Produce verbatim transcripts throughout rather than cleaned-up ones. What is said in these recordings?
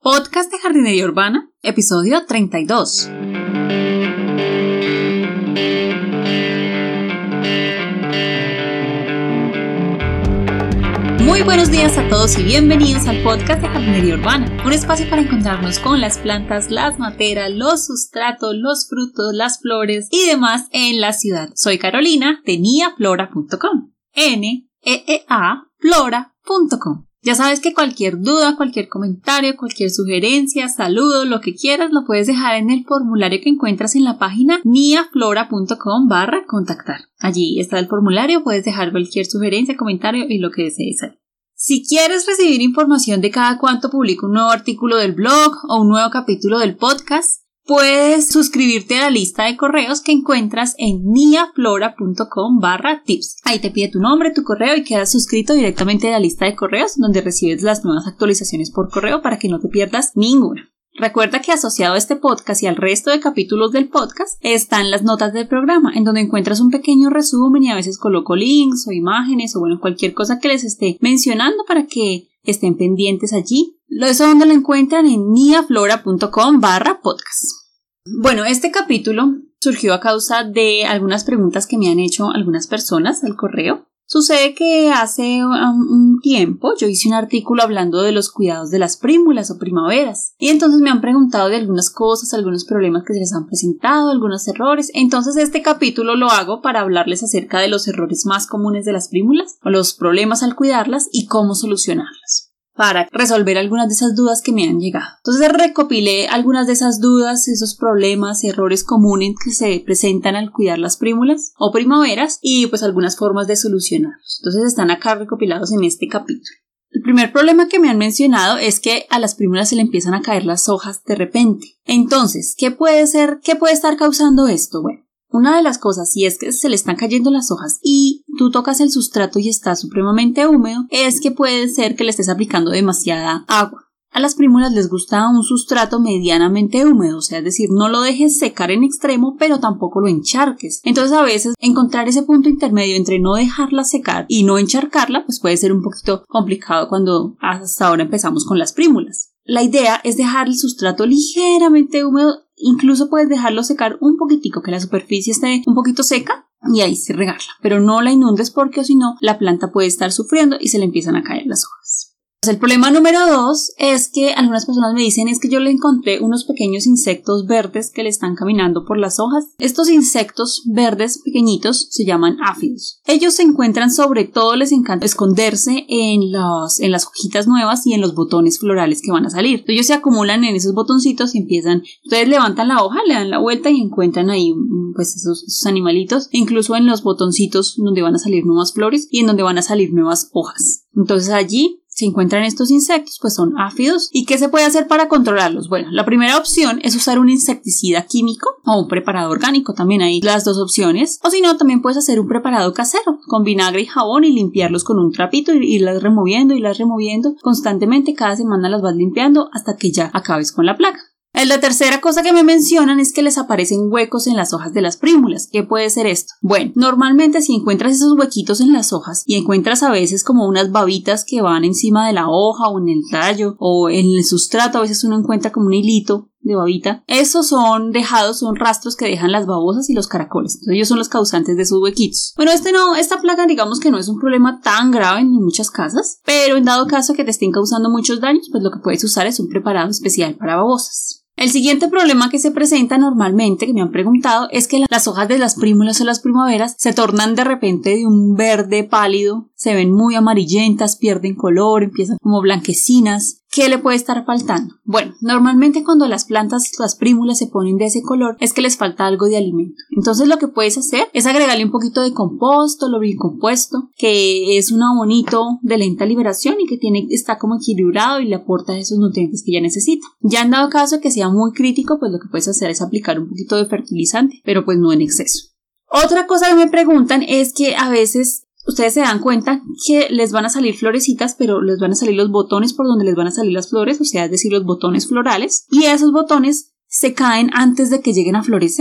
Podcast de Jardinería Urbana, episodio treinta y dos. Muy buenos días a todos y bienvenidos al podcast de Jardinería Urbana, un espacio para encontrarnos con las plantas, las materas, los sustratos, los frutos, las flores y demás en la ciudad. Soy Carolina de niaflora punto com, N E E A flora punto com. Ya sabes que cualquier duda, cualquier comentario, cualquier sugerencia, saludo, lo que quieras, lo puedes dejar en el formulario que encuentras en la página niaflora punto com barra contactar. Allí está el formulario, puedes dejar cualquier sugerencia, comentario y lo que desees ahí. Si quieres recibir información de cada cuánto publico un nuevo artículo del blog o un nuevo capítulo del podcast, puedes suscribirte a la lista de correos que encuentras en niaflora punto com barra tips. Ahí te pide tu nombre, tu correo y quedas suscrito directamente a la lista de correos donde recibes las nuevas actualizaciones por correo para que no te pierdas ninguna. Recuerda que asociado a este podcast y al resto de capítulos del podcast están las notas del programa, en donde encuentras un pequeño resumen y a veces coloco links o imágenes o bueno, cualquier cosa que les esté mencionando para que estén pendientes allí. Eso donde lo encuentran en niaflora punto com barra podcast. Bueno, este capítulo surgió a causa de algunas preguntas que me han hecho algunas personas al correo. Sucede que hace un tiempo yo hice un artículo hablando de los cuidados de las prímulas o primaveras y entonces me han preguntado de algunas cosas, algunos problemas que se les han presentado, algunos errores. Entonces este capítulo lo hago para hablarles acerca de los errores más comunes de las prímulas o los problemas al cuidarlas y cómo solucionarlas, para resolver algunas de esas dudas que me han llegado. Entonces recopilé algunas de esas dudas, esos problemas, errores comunes que se presentan al cuidar las prímulas o primaveras y pues algunas formas de solucionarlos. Entonces están acá recopilados en este capítulo. El primer problema que me han mencionado es que a las prímulas se le empiezan a caer las hojas de repente. Entonces, ¿qué puede ser? ¿Qué puede estar causando esto? Bueno, una de las cosas, si es que se le están cayendo las hojas y tú tocas el sustrato y está supremamente húmedo, es que puede ser que le estés aplicando demasiada agua. A las prímulas les gusta un sustrato medianamente húmedo, o sea, es decir, no lo dejes secar en extremo, pero tampoco lo encharques. Entonces, a veces, encontrar ese punto intermedio entre no dejarla secar y no encharcarla, pues puede ser un poquito complicado cuando hasta ahora empezamos con las prímulas. La idea es dejar el sustrato ligeramente húmedo. Incluso puedes dejarlo secar un poquitico, que la superficie esté un poquito seca y ahí sí regarla, pero no la inundes porque o si no la planta puede estar sufriendo y se le empiezan a caer las hojas. El problema número dos es que algunas personas me dicen es que yo le encontré unos pequeños insectos verdes que le están caminando por las hojas. Estos insectos verdes pequeñitos se llaman áfidos. Ellos se encuentran, sobre todo les encanta esconderse en, los, en las hojitas nuevas y en los botones florales que van a salir. Entonces ellos se acumulan en esos botoncitos y empiezan, ustedes levantan la hoja, le dan la vuelta y encuentran ahí pues esos, esos animalitos, incluso en los botoncitos donde van a salir nuevas flores y en donde van a salir nuevas hojas. Entonces allí se encuentran estos insectos, pues son áfidos. ¿Y qué se puede hacer para controlarlos? Bueno, la primera opción es usar un insecticida químico o un preparado orgánico, también hay las dos opciones. O si no, también puedes hacer un preparado casero con vinagre y jabón y limpiarlos con un trapito y irlas removiendo y las removiendo constantemente. Cada semana las vas limpiando hasta que ya acabes con la plaga. La tercera cosa que me mencionan es que les aparecen huecos en las hojas de las prímulas. ¿Qué puede ser esto? Bueno, normalmente si encuentras esos huequitos en las hojas y encuentras a veces como unas babitas que van encima de la hoja o en el tallo o en el sustrato, a veces uno encuentra como un hilito de babita. Esos son dejados, son rastros que dejan las babosas y los caracoles. Entonces ellos son los causantes de esos huequitos. Bueno, este no, esta plaga digamos que no es un problema tan grave en muchas casas, pero en dado caso que te estén causando muchos daños, pues lo que puedes usar es un preparado especial para babosas. El siguiente problema que se presenta normalmente, que me han preguntado, es que las hojas de las prímulas o las primaveras se tornan de repente de un verde pálido, se ven muy amarillentas, pierden color, empiezan como blanquecinas. ¿Qué le puede estar faltando? Bueno, normalmente cuando las plantas, las prímulas se ponen de ese color es que les falta algo de alimento. Entonces lo que puedes hacer es agregarle un poquito de composto, lombricompuesto, que es un abonito de lenta liberación y que tiene, está como equilibrado y le aporta esos nutrientes que ella necesita. Ya en dado caso que sea muy crítico, pues lo que puedes hacer es aplicar un poquito de fertilizante, pero pues no en exceso. Otra cosa que me preguntan es que a veces ustedes se dan cuenta que les van a salir florecitas, pero les van a salir los botones por donde les van a salir las flores, o sea, es decir, los botones florales, y esos botones se caen antes de que lleguen a florecer.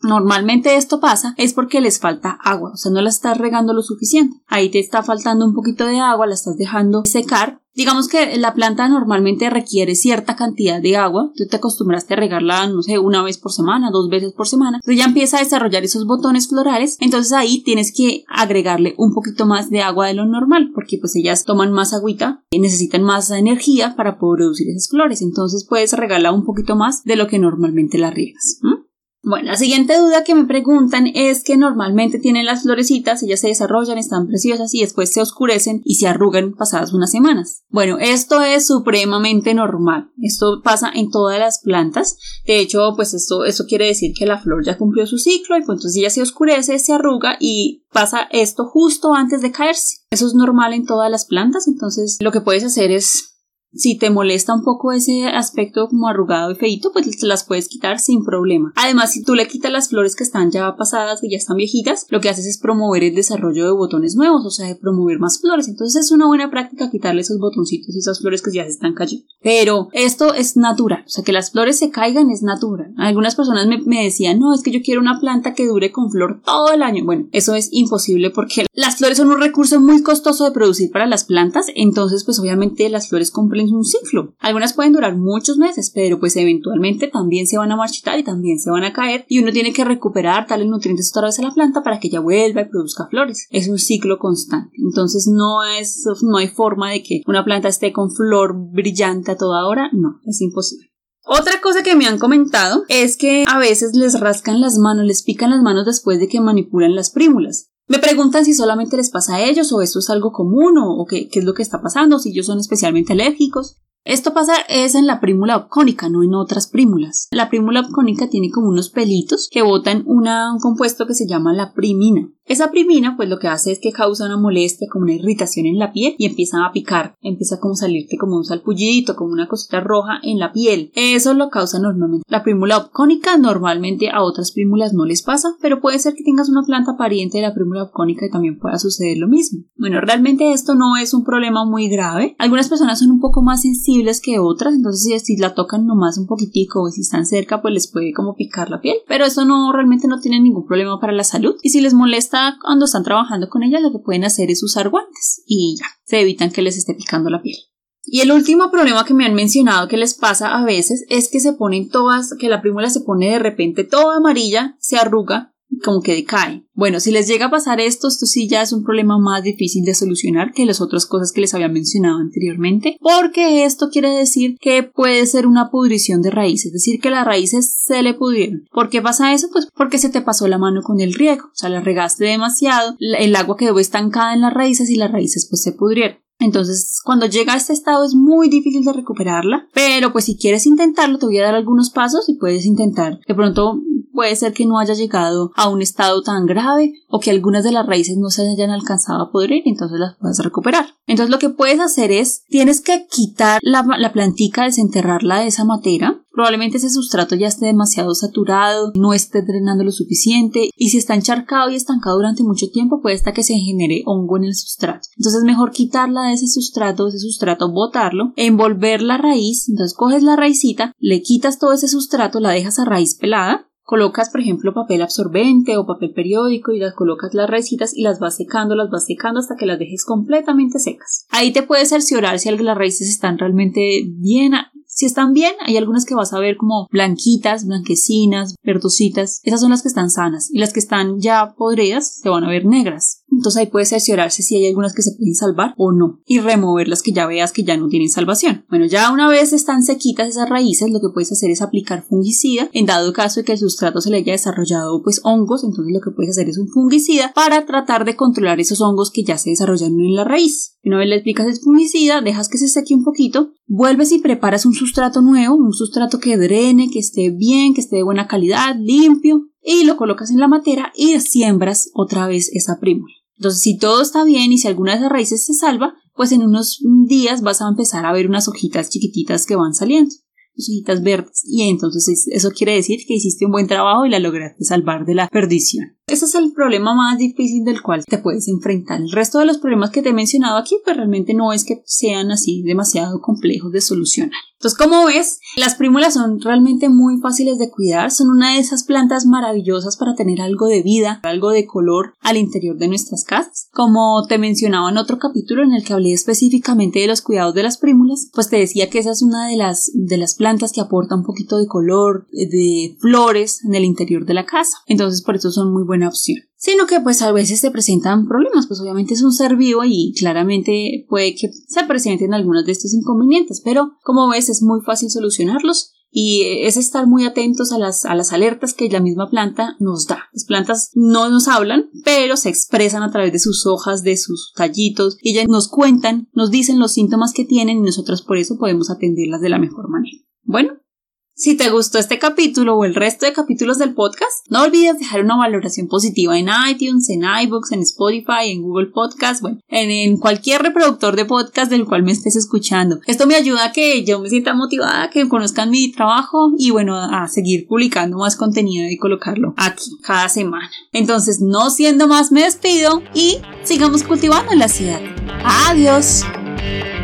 Normalmente esto pasa es porque les falta agua, o sea, no la estás regando lo suficiente. Ahí te está faltando un poquito de agua, la estás dejando secar. Digamos que la planta normalmente requiere cierta cantidad de agua. Tú te acostumbraste a regarla, no sé, una vez por semana, dos veces por semana. Entonces ya empieza a desarrollar esos botones florales. Entonces ahí tienes que agregarle un poquito más de agua de lo normal, porque pues ellas toman más agüita y necesitan más energía para producir esas flores. Entonces puedes regarla un poquito más de lo que normalmente la riegas. ¿Mm? Bueno, la siguiente duda que me preguntan es que normalmente tienen las florecitas, ellas se desarrollan, están preciosas y después se oscurecen y se arrugan pasadas unas semanas. Bueno, esto es supremamente normal. Esto pasa en todas las plantas. De hecho, pues esto, esto quiere decir que la flor ya cumplió su ciclo y pues entonces ella se oscurece, se arruga y pasa esto justo antes de caerse. Eso es normal en todas las plantas, entonces lo que puedes hacer es, si te molesta un poco ese aspecto como arrugado y feíto, pues te las puedes quitar sin problema. Además, si tú le quitas las flores que están ya pasadas, que ya están viejitas, lo que haces es promover el desarrollo de botones nuevos, o sea, de promover más flores. Entonces es una buena práctica quitarle esos botoncitos y esas flores que ya se están cayendo. Pero esto es natural, o sea, que las flores se caigan es natural. Algunas personas me, me decían, no, es que yo quiero una planta que dure con flor todo el año. Bueno, eso es imposible porque las flores son un recurso muy costoso de producir para las plantas, entonces pues obviamente las flores cumplen un ciclo. Algunas pueden durar muchos meses, pero pues eventualmente también se van a marchitar y también se van a caer y uno tiene que recuperar, darle nutrientes otra vez a la planta para que ella vuelva y produzca flores. Es un ciclo constante. Entonces no es, no hay forma de que una planta esté con flor brillante a toda hora. No, es imposible. Otra cosa que me han comentado es que a veces les rascan las manos, les pican las manos después de que manipulan las prímulas. Me preguntan si solamente les pasa a ellos o esto es algo común o, o qué, qué es lo que está pasando, si ellos son especialmente alérgicos. Esto pasa es en la prímula opcónica, no en otras prímulas. La prímula opcónica tiene como unos pelitos que botan una, un compuesto que se llama la primina. Esa primina pues lo que hace es que causa una molestia, como una irritación en la piel y empieza a picar, empieza como a salirte como un salpullidito, como una cosita roja en la piel. Eso lo causa normalmente la prímula opcónica. Normalmente a otras prímulas no les pasa, pero puede ser que tengas una planta pariente de la prímula opcónica y también pueda suceder lo mismo. Bueno, realmente esto no es un problema muy grave. Algunas personas son un poco más sensibles que otras, entonces si, si la tocan nomás un poquitico o si están cerca pues les puede como picar la piel, pero eso no realmente no tiene ningún problema para la salud. Y si les molesta cuando están trabajando con ella, lo que pueden hacer es usar guantes y ya, se evitan que les esté picando la piel. Y el último problema que me han mencionado que les pasa a veces es que se ponen todas, que la prímula se pone de repente toda amarilla, se arruga, como que decae. Bueno, si les llega a pasar esto, esto sí ya es un problema más difícil de solucionar que las otras cosas que les había mencionado anteriormente, porque esto quiere decir que puede ser una pudrición de raíces, es decir, que las raíces se le pudrieron. ¿Por qué pasa eso? Pues porque se te pasó la mano con el riego, o sea, la regaste demasiado, el agua quedó estancada en las raíces y las raíces pues se pudrieron. Entonces, cuando llega a este estado es muy difícil de recuperarla, pero pues si quieres intentarlo, te voy a dar algunos pasos y puedes intentar. De pronto puede ser que no haya llegado a un estado tan grave o que algunas de las raíces no se hayan alcanzado a pudrir, entonces las puedes recuperar. Entonces lo que puedes hacer es, tienes que quitar la, la plantica, desenterrarla de esa matera. Probablemente ese sustrato ya esté demasiado saturado, no esté drenando lo suficiente y si está encharcado y estancado durante mucho tiempo puede hasta que se genere hongo en el sustrato. Entonces mejor quitarla de ese sustrato, ese sustrato botarlo, envolver la raíz. Entonces coges la raicita, le quitas todo ese sustrato, la dejas a raíz pelada. Colocas, por ejemplo, papel absorbente o papel periódico y las colocas las raicitas y las vas secando, las vas secando hasta que las dejes completamente secas. Ahí te puedes cerciorar si las raíces están realmente bien. Si están bien, hay algunas que vas a ver como blanquitas, blanquecinas, verdositas. Esas son las que están sanas y las que están ya podridas se van a ver negras. Entonces ahí puedes cerciorarse si hay algunas que se pueden salvar o no y remover las que ya veas que ya no tienen salvación. Bueno, ya una vez están sequitas esas raíces, lo que puedes hacer es aplicar fungicida. En dado caso de que el sustrato se le haya desarrollado pues hongos, entonces lo que puedes hacer es un fungicida para tratar de controlar esos hongos que ya se desarrollaron en la raíz. Una vez le aplicas el fungicida, dejas que se seque un poquito, vuelves y preparas un sustrato nuevo, un sustrato que drene, que esté bien, que esté de buena calidad, limpio, y lo colocas en la matera y siembras otra vez esa prímula. Entonces, si todo está bien y si alguna de esas raíces se salva, pues en unos días vas a empezar a ver unas hojitas chiquititas que van saliendo, hojitas verdes, y entonces eso quiere decir que hiciste un buen trabajo y la lograste salvar de la perdición. Ese es el problema más difícil del cual te puedes enfrentar. El resto de los problemas que te he mencionado aquí, pues realmente no es que sean así demasiado complejos de solucionar. Entonces, como ves, las prímulas son realmente muy fáciles de cuidar. Son una de esas plantas maravillosas para tener algo de vida, algo de color al interior de nuestras casas. Como te mencionaba en otro capítulo en el que hablé específicamente de los cuidados de las prímulas, pues te decía que esa es una de las, de las plantas que aporta un poquito de color, de flores en el interior de la casa. Entonces, por eso son muy buena opción. Sino que pues a veces se presentan problemas, pues obviamente es un ser vivo y claramente puede que se presenten algunos de estos inconvenientes, pero como ves es muy fácil solucionarlos y es estar muy atentos a las, a las alertas que la misma planta nos da. Las plantas no nos hablan, pero se expresan a través de sus hojas, de sus tallitos, y ellas nos cuentan, nos dicen los síntomas que tienen y nosotros por eso podemos atenderlas de la mejor manera. Bueno, si te gustó este capítulo o el resto de capítulos del podcast, no olvides dejar una valoración positiva en iTunes, en iBooks, en Spotify, en Google Podcast, bueno, en, en cualquier reproductor de podcast del cual me estés escuchando. Esto me ayuda a que yo me sienta motivada, que conozcan mi trabajo y bueno, a seguir publicando más contenido y colocarlo aquí cada semana. Entonces, no siendo más, me despido y sigamos cultivando en la ciudad. ¡Adiós!